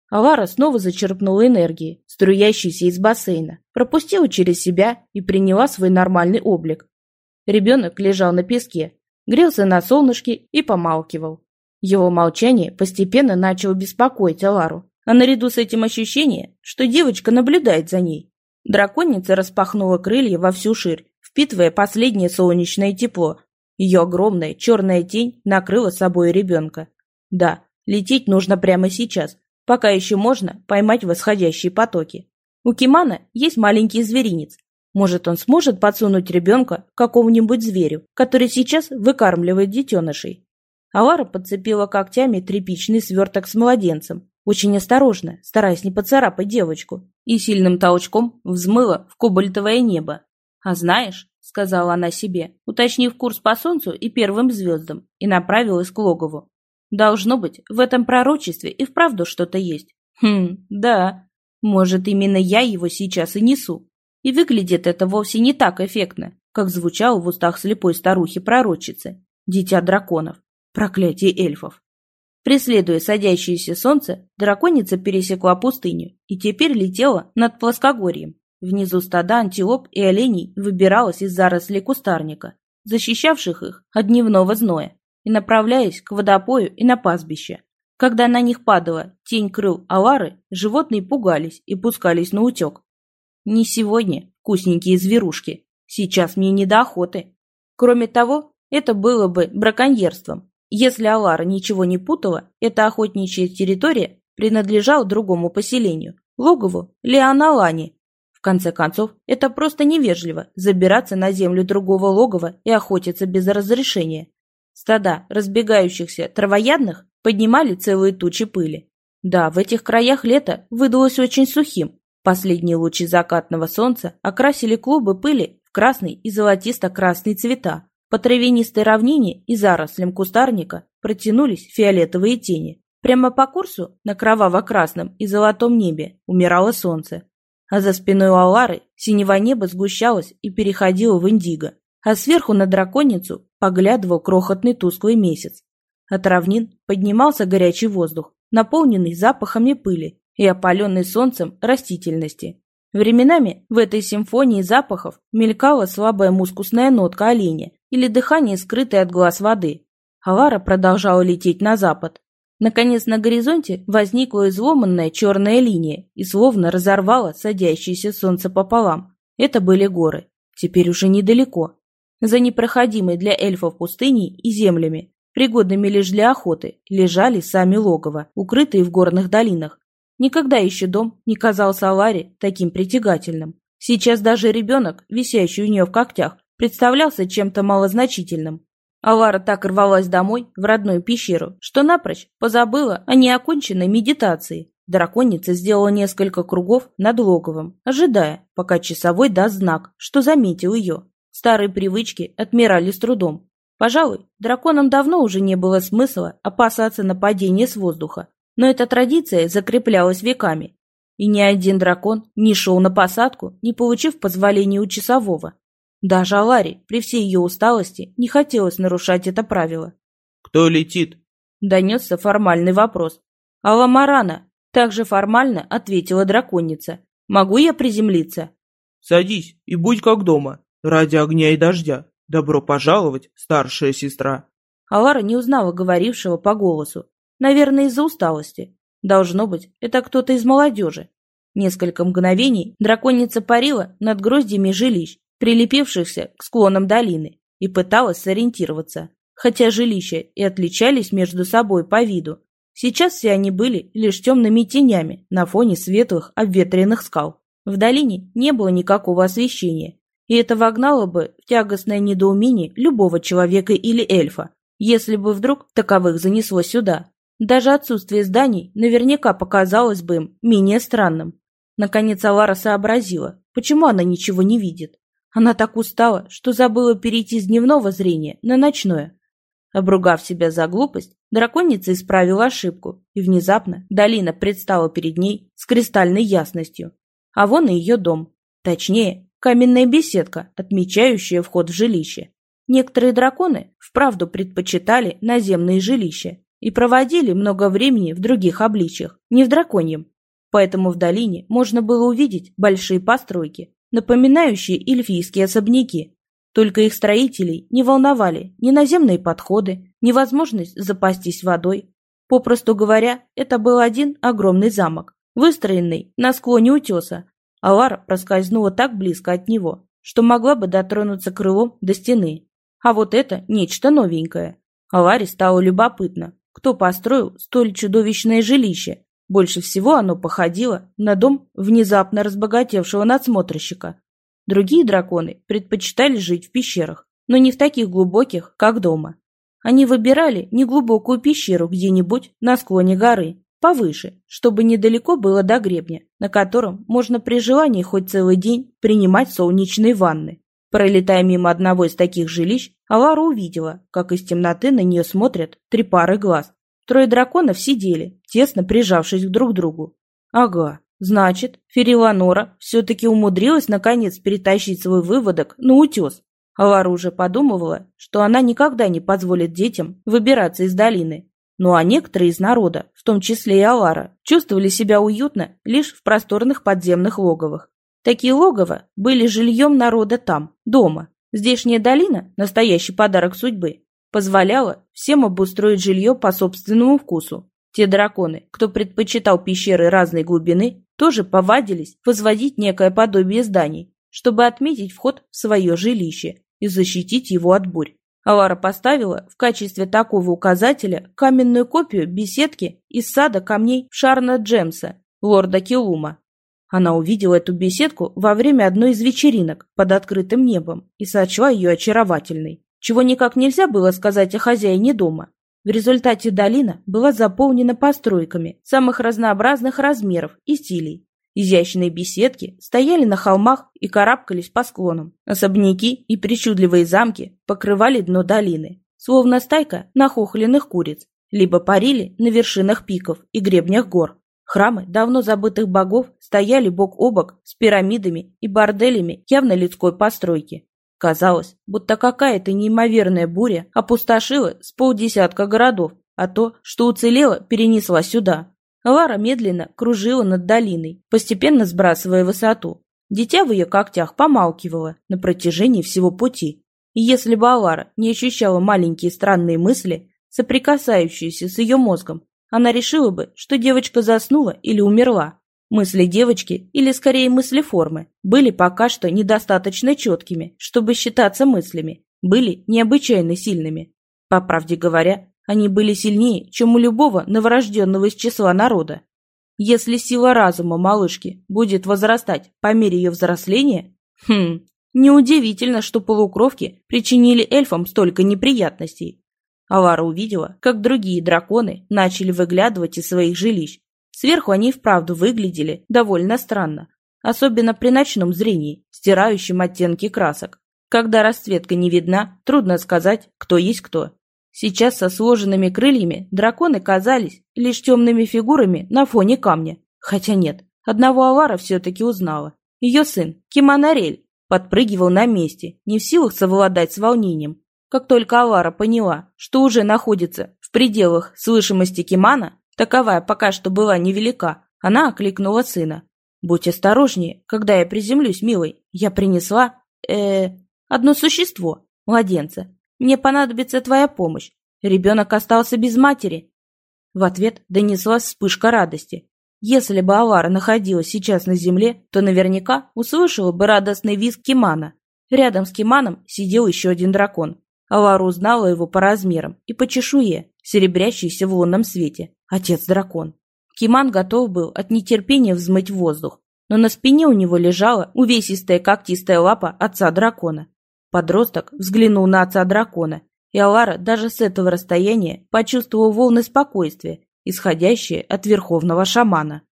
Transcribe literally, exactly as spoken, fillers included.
Алара снова зачерпнула энергии, струящейся из бассейна, пропустила через себя и приняла свой нормальный облик. Ребенок лежал на песке, грелся на солнышке и помалкивал. Его молчание постепенно начало беспокоить Алару, а наряду с этим ощущение, что девочка наблюдает за ней. Драконица распахнула крылья во всю ширь, впитывая последнее солнечное тепло. Ее огромная черная тень накрыла собой ребенка. Да, лететь нужно прямо сейчас, пока еще можно поймать восходящие потоки. У Кимана есть маленький зверинец. Может, он сможет подсунуть ребенка к какому-нибудь зверю, который сейчас выкармливает детенышей. Алара подцепила когтями тряпичный сверток с младенцем, очень осторожно, стараясь не поцарапать девочку, и сильным толчком взмыла в кобальтовое небо. «А знаешь», — сказала она себе, уточнив курс по солнцу и первым звездам, и направилась к логову. «Должно быть, в этом пророчестве и вправду что-то есть. Хм, да, может, именно я его сейчас и несу. И выглядит это вовсе не так эффектно, как звучало в устах слепой старухи-пророчицы, дитя драконов, проклятие эльфов». Преследуя садящееся солнце, драконица пересекла пустыню и теперь летела над плоскогорьем. Внизу стада антилоп и оленей выбиралась из зарослей кустарника, защищавших их от дневного зноя, и направляясь к водопою и на пастбище. Когда на них падала тень крыл Алары, животные пугались и пускались на утек. «Не сегодня, вкусненькие зверушки, сейчас мне не до охоты». Кроме того, это было бы браконьерством. Если Алара ничего не путала, эта охотничья территория принадлежала другому поселению, логову Леоналани. В конце концов, это просто невежливо забираться на землю другого логова и охотиться без разрешения. Стада разбегающихся травоядных поднимали целые тучи пыли. Да, в этих краях лето выдалось очень сухим. Последние лучи закатного солнца окрасили клубы пыли в красный и золотисто-красный цвета. По травянистой равнине и зарослям кустарника протянулись фиолетовые тени. Прямо по курсу на кроваво-красном и золотом небе умирало солнце. А за спиной у Алары синего неба сгущалось и переходило в индиго. А сверху на драконицу поглядывал крохотный тусклый месяц. От равнин поднимался горячий воздух, наполненный запахами пыли и опаленный солнцем растительности. Временами в этой симфонии запахов мелькала слабая мускусная нотка оленя или дыхание, скрытое от глаз воды. Алара продолжала лететь на запад. Наконец на горизонте возникла изломанная черная линия и словно разорвала садящееся солнце пополам. Это были горы, теперь уже недалеко. За непроходимой для эльфов пустыней и землями, пригодными лишь для охоты, лежали сами логово, укрытые в горных долинах. Никогда еще дом не казался Аларе таким притягательным. Сейчас даже ребенок, висящий у нее в когтях, представлялся чем-то малозначительным. Алара так рвалась домой, в родную пещеру, что напрочь позабыла о неоконченной медитации. Драконица сделала несколько кругов над логовом, ожидая, пока часовой даст знак, что заметил ее. Старые привычки отмирали с трудом. Пожалуй, драконам давно уже не было смысла опасаться нападения с воздуха, но эта традиция закреплялась веками. И ни один дракон не шел на посадку, не получив позволения у часового. Даже Аларе, при всей ее усталости, не хотелось нарушать это правило. «Кто летит?» — донесся формальный вопрос. «Аламарана», — также формально ответила драконица. «Могу я приземлиться?» «Садись и будь как дома, ради огня и дождя. Добро пожаловать, старшая сестра». Алара не узнала говорившего по голосу. Наверное, из-за усталости. Должно быть, это кто-то из молодежи. Несколько мгновений драконица парила над гроздьями жилищ, прилепившихся к склонам долины, и пыталась сориентироваться. Хотя жилища и отличались между собой по виду, сейчас все они были лишь темными тенями на фоне светлых обветренных скал. В долине не было никакого освещения, и это вогнало бы в тягостное недоумение любого человека или эльфа, если бы вдруг таковых занесло сюда. Даже отсутствие зданий наверняка показалось бы им менее странным. Наконец Алара сообразила, почему она ничего не видит. Она так устала, что забыла перейти с дневного зрения на ночное. Обругав себя за глупость, драконица исправила ошибку, и внезапно долина предстала перед ней с кристальной ясностью. А вон и ее дом. Точнее, каменная беседка, отмечающая вход в жилище. Некоторые драконы вправду предпочитали наземные жилища. и проводили много времени в других обличьях, не в драконьем. Поэтому в долине можно было увидеть большие постройки, напоминающие эльфийские особняки. Только их строителей не волновали ни наземные подходы, ни возможность запастись водой. Попросту говоря, это был один огромный замок, выстроенный на склоне утеса, а Лара проскользнула так близко от него, что могла бы дотронуться крылом до стены. А вот это нечто новенькое. А Ларе стало любопытно, кто построил столь чудовищное жилище. Больше всего оно походило на дом внезапно разбогатевшего надсмотрщика. Другие драконы предпочитали жить в пещерах, но не в таких глубоких, как дома. Они выбирали неглубокую пещеру где-нибудь на склоне горы, повыше, чтобы недалеко было до гребня, на котором можно при желании хоть целый день принимать солнечные ванны. Пролетая мимо одного из таких жилищ, Алара увидела, как из темноты на нее смотрят три пары глаз. Трое драконов сидели, тесно прижавшись друг к другу. Ага, значит, Фериланора все-таки умудрилась наконец перетащить свой выводок на утес. Алара уже подумывала, что она никогда не позволит детям выбираться из долины. Ну а некоторые из народа, в том числе и Алара, чувствовали себя уютно лишь в просторных подземных логовах. Такие логово были жильем народа там, дома. Здешняя долина, настоящий подарок судьбы, позволяла всем обустроить жилье по собственному вкусу. Те драконы, кто предпочитал пещеры разной глубины, тоже повадились возводить некое подобие зданий, чтобы отметить вход в свое жилище и защитить его от бурь. Алара поставила в качестве такого указателя каменную копию беседки из сада камней Шарна Джемса, лорда Килума. Она увидела эту беседку во время одной из вечеринок под открытым небом и сочла ее очаровательной, чего никак нельзя было сказать о хозяине дома. В результате долина была заполнена постройками самых разнообразных размеров и стилей. Изящные беседки стояли на холмах и карабкались по склонам. Особняки и причудливые замки покрывали дно долины, словно стайка нахохленных куриц, либо парили на вершинах пиков и гребнях гор. Храмы давно забытых богов стояли бок о бок с пирамидами и борделями явно людской постройки. Казалось, будто какая-то неимоверная буря опустошила с полдесятка городов, а то, что уцелело, перенесла сюда. Лара медленно кружила над долиной, постепенно сбрасывая высоту. Дитя в ее когтях помалкивало на протяжении всего пути. И если бы Алара не ощущала маленькие странные мысли, соприкасающиеся с ее мозгом, она решила бы, что девочка заснула или умерла. Мысли девочки, или скорее мысли формы, были пока что недостаточно четкими, чтобы считаться мыслями, были необычайно сильными. По правде говоря, они были сильнее, чем у любого новорожденного из числа народа. Если сила разума малышки будет возрастать по мере ее взросления, хм, неудивительно, что полукровки причинили эльфам столько неприятностей. Алара увидела, как другие драконы начали выглядывать из своих жилищ. Сверху они вправду выглядели довольно странно, особенно при ночном зрении, стирающем оттенки красок. Когда расцветка не видна, трудно сказать, кто есть кто. Сейчас со сложенными крыльями драконы казались лишь темными фигурами на фоне камня. Хотя нет, одного Алара все-таки узнала. Ее сын, Киманарель, подпрыгивал на месте, не в силах совладать с волнением. Как только Алара поняла, что уже находится в пределах слышимости Кимана, таковая пока что была невелика, она окликнула сына. «Будь осторожнее, когда я приземлюсь, милый. Я принесла, э, одно существо, младенца. Мне понадобится твоя помощь. Ребенок остался без матери». В ответ донеслась вспышка радости. Если бы Алара находилась сейчас на земле, то наверняка услышала бы радостный визг Кимана. Рядом с Киманом сидел еще один дракон. Алара узнала его по размерам и по чешуе, серебрящейся в лунном свете. Отец-дракон. Киман готов был от нетерпения взмыть в воздух, но на спине у него лежала увесистая когтистая лапа отца-дракона. Подросток взглянул на отца-дракона, и Алара даже с этого расстояния почувствовала волны спокойствия, исходящие от верховного шамана.